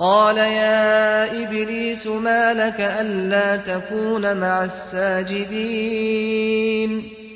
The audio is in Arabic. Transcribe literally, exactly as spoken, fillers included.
قال يا إبليس ما لك ألا تكون مع الساجدين